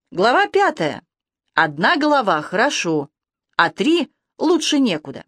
Глава 5. Одна голова хорошо, а 3 лучше некуда.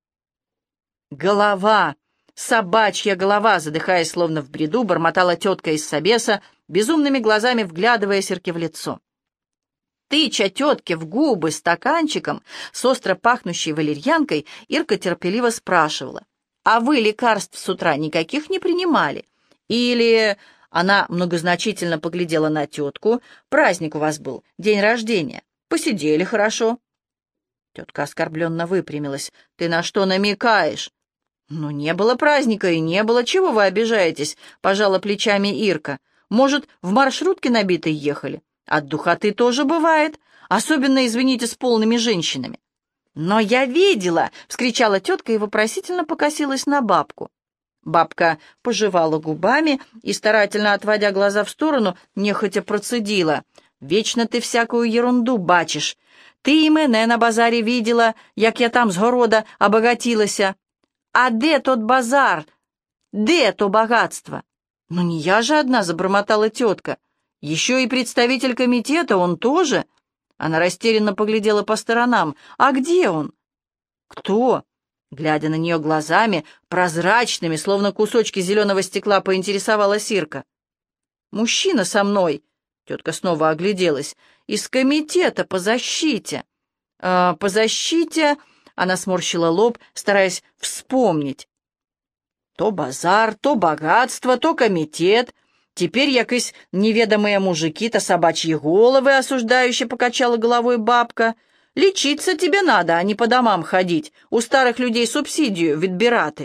Голова, собачья голова, задыхаясь словно в бреду, бормотала тетка из собеса, безумными глазами вглядывая Ирке в лицо. Тыча тетке в губы стаканчиком с остро пахнущей валерьянкой, Ирка терпеливо спрашивала: «А вы лекарств с утра никаких не принимали? Или...» Она многозначительно поглядела на тетку. «Праздник у вас был, день рождения. Посидели хорошо». Тетка оскорбленно выпрямилась. «Ты на что намекаешь?» «Ну, не было праздника и не было. Чего вы обижаетесь?» — пожала плечами Ирка. «Может, в маршрутке набитой ехали? От духоты тоже бывает, особенно, извините, с полными женщинами». «Но я видела!» — вскричала тетка и вопросительно покосилась на бабку. Бабка пожевала губами и, старательно отводя глаза в сторону, нехотя процедила: «Вечно ты всякую ерунду бачиш. Ти і мене на базарі видела, як я там з города обогатилася. А де тот базар? Де то богатство?» «Ну не я же одна», — забормотала тетка. «Еще и представитель комитета, он тоже». Она растерянно поглядела по сторонам. «А где он?» «Кто?» Глядя на нее глазами, прозрачными, словно кусочки зеленого стекла, поинтересовалась Ирка. «Мужчина со мной», — тетка снова огляделась, — «из комитета по защите». «По защите», — она сморщила лоб, стараясь вспомнить. «То базар, то богатство, то комитет. Теперь якось неведомые мужики, то собачьи головы», — осуждающе покачала головой бабка. «Лечиться тебе надо, а не по домам ходить. У старых людей субсидию відбирати».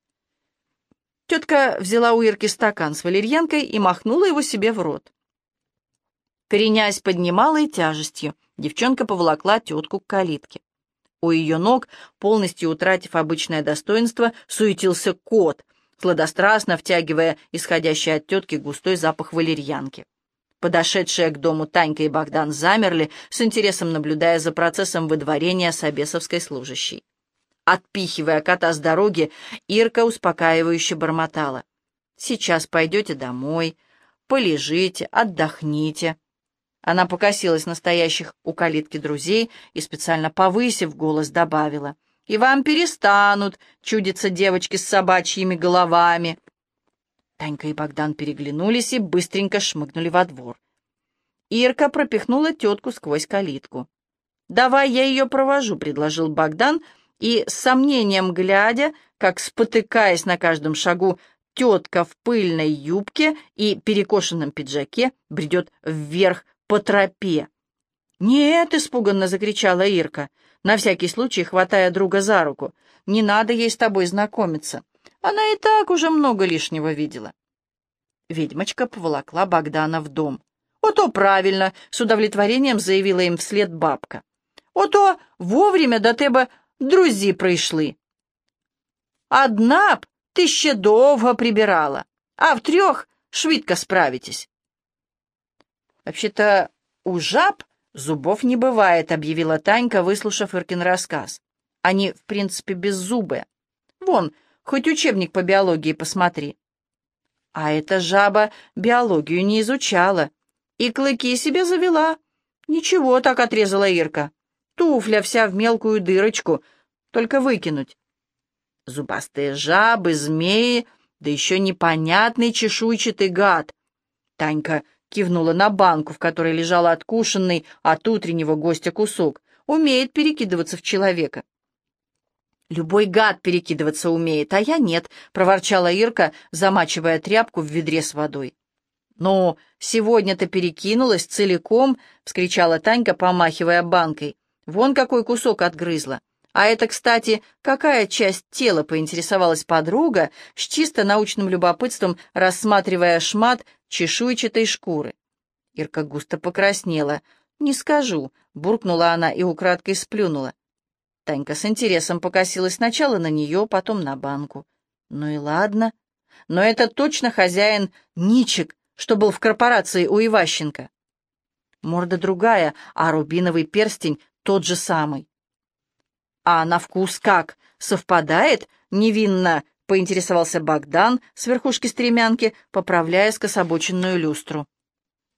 Тетка взяла у Ирки стакан с валерьянкой и махнула его себе в рот. Коренясь под немалой тяжестью, девчонка поволокла тетку к калитке. У ее ног, полностью утратив обычное достоинство, суетился кот, сладострастно втягивая исходящий от тетки густой запах валерьянки. Подошедшие к дому Танька и Богдан замерли, с интересом наблюдая за процессом выдворения собесовской служащей. Отпихивая кота с дороги, Ирка успокаивающе бормотала: «Сейчас пойдете домой, полежите, отдохните». Она покосилась на стоящих у калитки друзей и, специально повысив голос, добавила: «И вам перестанут чудиться девочки с собачьими головами». Танька и Богдан переглянулись и быстренько шмыгнули во двор. Ирка пропихнула тетку сквозь калитку. «Давай я ее провожу», — предложил Богдан, и, с сомнением глядя, как, спотыкаясь на каждом шагу, тетка в пыльной юбке и перекошенном пиджаке бредет вверх по тропе. «Нет!» — испуганно закричала Ирка, на всякий случай хватая друга за руку. «Не надо ей с тобой знакомиться. Она и так уже много лишнего видела». Ведьмочка поволокла Богдана в дом. «Ото правильно!» — с удовлетворением заявила им вслед бабка. «Ото вовремя до тебе друзі прийшли. Одна б ти ще довго прибирала, а втрьох швидко справитесь». «Вообще-то у жаб зубов не бывает», — объявила Танька, выслушав Иркин рассказ. «Они, в принципе, беззубые. Вон, хоть учебник по биологии посмотри». А эта жаба биологию не изучала и клыки себе завела. «Ничего», — так отрезала Ирка. «Туфля вся в мелкую дырочку, только выкинуть». Зубастые жабы, змеи, да еще непонятный чешуйчатый гад. Танька кивнула на банку, в которой лежал откушенный от утреннего гостя кусок. «Умеет перекидываться в человека». «Любой гад перекидываться умеет, а я нет», — проворчала Ирка, замачивая тряпку в ведре с водой. «Ну, сегодня-то перекинулась целиком», — вскричала Танька, помахивая банкой. «Вон какой кусок отгрызла. А это, кстати, какая часть тела?» — поинтересовалась подруга, с чисто научным любопытством рассматривая шмат чешуйчатой шкуры. Ирка густо покраснела. «Не скажу», — буркнула она и украдкой сплюнула. Танька с интересом покосилась сначала на нее, потом на банку. «Ну и ладно. Но это точно хозяин Ничек, что был в корпорации у Иващенко». Морда другая, а рубиновый перстень тот же самый. «А на вкус как? Совпадает?» — невинно поинтересовался Богдан с верхушки стремянки, поправляя скособоченную люстру.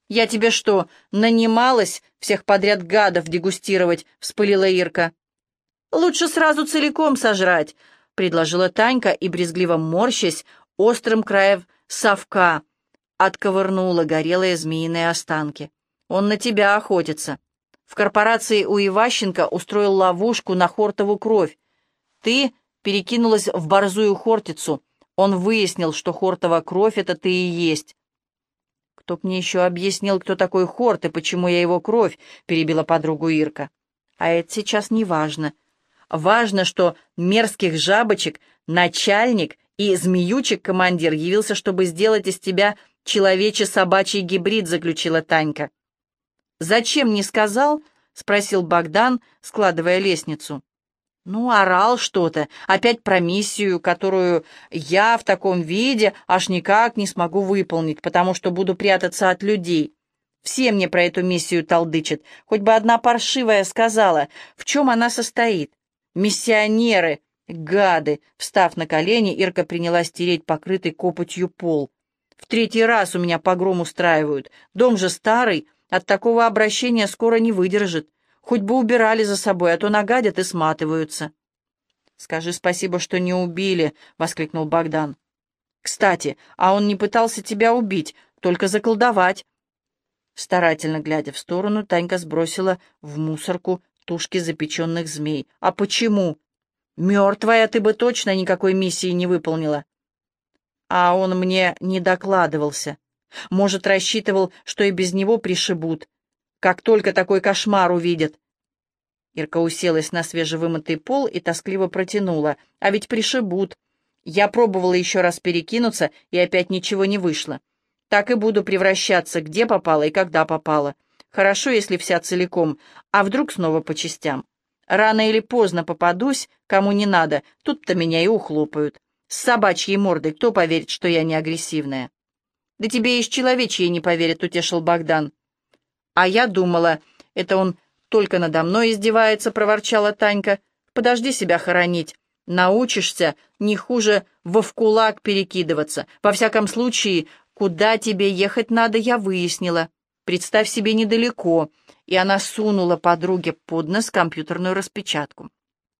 «Я тебе что, нанималась всех подряд гадов дегустировать?» — вспылила Ирка. «Лучше сразу целиком сожрать», — предложила Танька и, брезгливо морщась, острым краем совка отковырнула горелые змеиные останки. «Он на тебя охотится. В корпорации у Иващенко устроил ловушку на Хортову кровь. Ты перекинулась в борзую Хортицу. Он выяснил, что Хортова кровь — это ты и есть». «Кто б мне еще объяснил, кто такой Хорт и почему я его кровь?» — перебила подругу Ирка. «А это сейчас не важно. Важно, что мерзких жабочек начальник и змеючек-командир явился, чтобы сделать из тебя человече-собачий гибрид», — заключила Танька. «Зачем не сказал?» — спросил Богдан, складывая лестницу. «Ну, орал что-то, опять про миссию, которую я в таком виде аж никак не смогу выполнить, потому что буду прятаться от людей. Все мне про эту миссию толдычат, хоть бы одна паршивая сказала, в чем она состоит. Миссионеры, гады!» Встав на колени, Ирка принялась тереть покрытый копотью пол. «В третий раз у меня погром устраивают. Дом же старый, от такого обращения скоро не выдержит. Хоть бы убирали за собой, а то нагадят и сматываются». «Скажи спасибо, что не убили», — воскликнул Богдан. «Кстати, а он не пытался тебя убить, только заколдовать». Старательно глядя в сторону, Танька сбросила в мусорку тушки запеченных змей. «А почему? Мертвая ты бы точно никакой миссии не выполнила». «А он мне не докладывался. Может, рассчитывал, что и без него пришибут, как только такой кошмар увидят». Ирка уселась на свежевымытый пол и тоскливо протянула. «А ведь пришибут. Я пробовала еще раз перекинуться, и опять ничего не вышло. Так и буду превращаться, где попало и когда попало. Хорошо, если вся целиком, а вдруг снова по частям. Рано или поздно попадусь, кому не надо, тут-то меня и ухлопают. С собачьей мордой кто поверит, что я не агрессивная?» «Да тебе и с человечьей не поверят», — утешил Богдан. «А я думала, это он только надо мной издевается», — проворчала Танька. «Подожди себя хоронить. Научишься не хуже в кулак перекидываться. Во всяком случае, куда тебе ехать надо, я выяснила. Представь себе, недалеко». И она сунула подруге под нос компьютерную распечатку.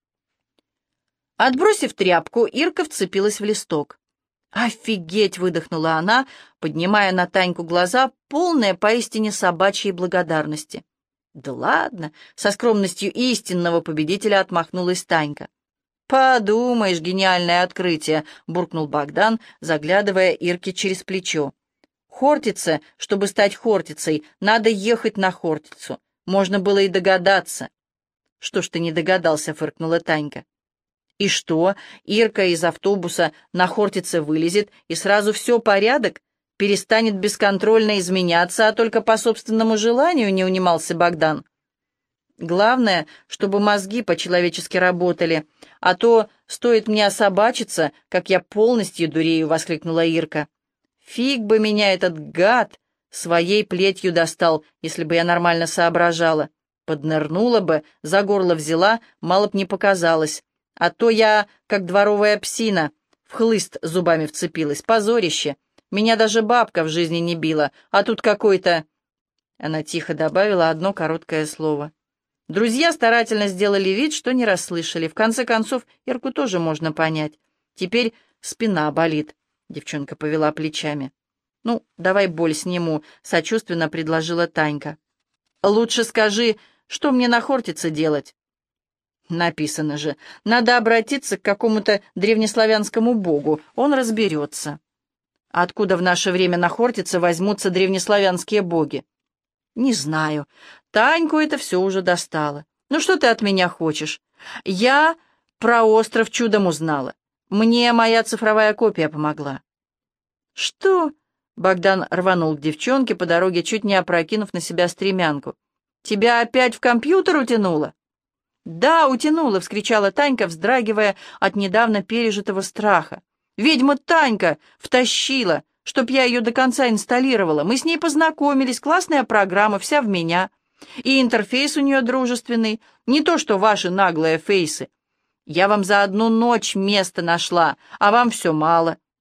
Отбросив тряпку, Ирка вцепилась в листок. «Офигеть!» — выдохнула она, поднимая на Таньку глаза, полные поистине собачьей благодарности. «Да ладно!» — со скромностью истинного победителя отмахнулась Танька. «Подумаешь, гениальное открытие!» — буркнул Богдан, заглядывая Ирке через плечо. «Хортице, чтобы стать Хортицей, надо ехать на Хортицу. Можно было и догадаться». «Что ж ты не догадался?» — фыркнула Танька. «И что, Ирка из автобуса на Хортице вылезет, и сразу все порядок? Перестанет бесконтрольно изменяться, а только по собственному желанию?» — не унимался Богдан. «Главное, чтобы мозги по-человечески работали, а то стоит мне особачиться, как я полностью дурею», — воскликнула Ирка. «Фиг бы меня этот гад своей плетью достал, если бы я нормально соображала. Поднырнула бы, за горло взяла, мало б не показалось. А то я, как дворовая псина, в хлыст зубами вцепилась. Позорище. Меня даже бабка в жизни не била, а тут какой-то...» Она тихо добавила одно короткое слово. Друзья старательно сделали вид, что не расслышали. В конце концов, Ирку тоже можно понять. Теперь спина болит. Девчонка повела плечами. «Ну, давай боль сниму», — сочувственно предложила Танька. «Лучше скажи, что мне на Хортице делать?» «Написано же, надо обратиться к какому-то древнеславянскому богу, он разберется». «Откуда в наше время на Хортице возьмутся древнеславянские боги?» «Не знаю. Таньку это все уже достало. Ну что ты от меня хочешь? Я про остров чудом узнала. Мне моя цифровая копия помогла». «Что?» — Богдан рванул к девчонке по дороге, чуть не опрокинув на себя стремянку. «Тебя опять в компьютер утянуло?» «Да, утянула!» — вскричала Танька, вздрагивая от недавно пережитого страха. «Ведьма Танька втащила, чтоб я ее до конца инсталлировала. Мы с ней познакомились, классная программа, вся в меня. И интерфейс у нее дружественный, не то что ваши наглые фейсы. Я вам за одну ночь место нашла, а вам все мало».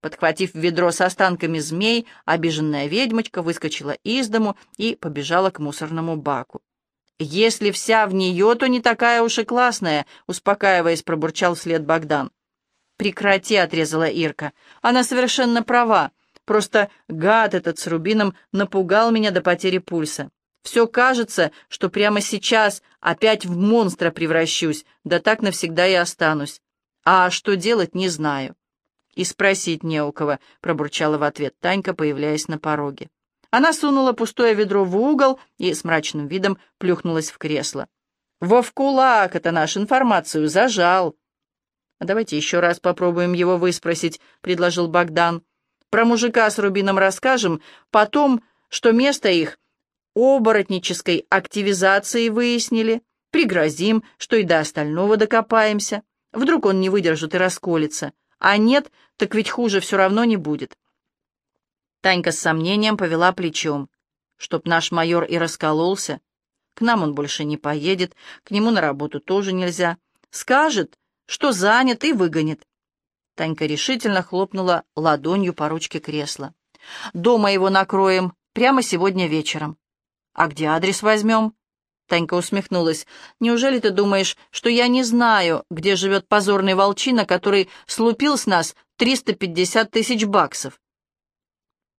Подхватив ведро с останками змей, обиженная ведьмочка выскочила из дому и побежала к мусорному баку. «Если вся в нее, то не такая уж и классная», — успокаиваясь, пробурчал вслед Богдан. «Прекрати», — отрезала Ирка. «Она совершенно права. Просто гад этот с рубином напугал меня до потери пульса. Все кажется, что прямо сейчас опять в монстра превращусь, да так навсегда и останусь. А что делать, не знаю». «И спросить не у кого», — пробурчала в ответ Танька, появляясь на пороге. Она сунула пустое ведро в угол и с мрачным видом плюхнулась в кресло. «Вовкулак, это наш информацию зажал». «Давайте еще раз попробуем его выспросить», — предложил Богдан. «Про мужика с рубином расскажем, потом, что место их оборотнической активизации выяснили, пригрозим, что и до остального докопаемся. Вдруг он не выдержит и расколется. А нет, так ведь хуже все равно не будет». Танька с сомнением повела плечом. «Чтоб наш майор и раскололся. К нам он больше не поедет, к нему на работу тоже нельзя. Скажет, что занят, и выгонит». Танька решительно хлопнула ладонью по ручке кресла. «Дома его накроем, прямо сегодня вечером». «А где адрес возьмем?» Танька усмехнулась. «Неужели ты думаешь, что я не знаю, где живет позорный волчина, который слупил с нас 350 000 баксов?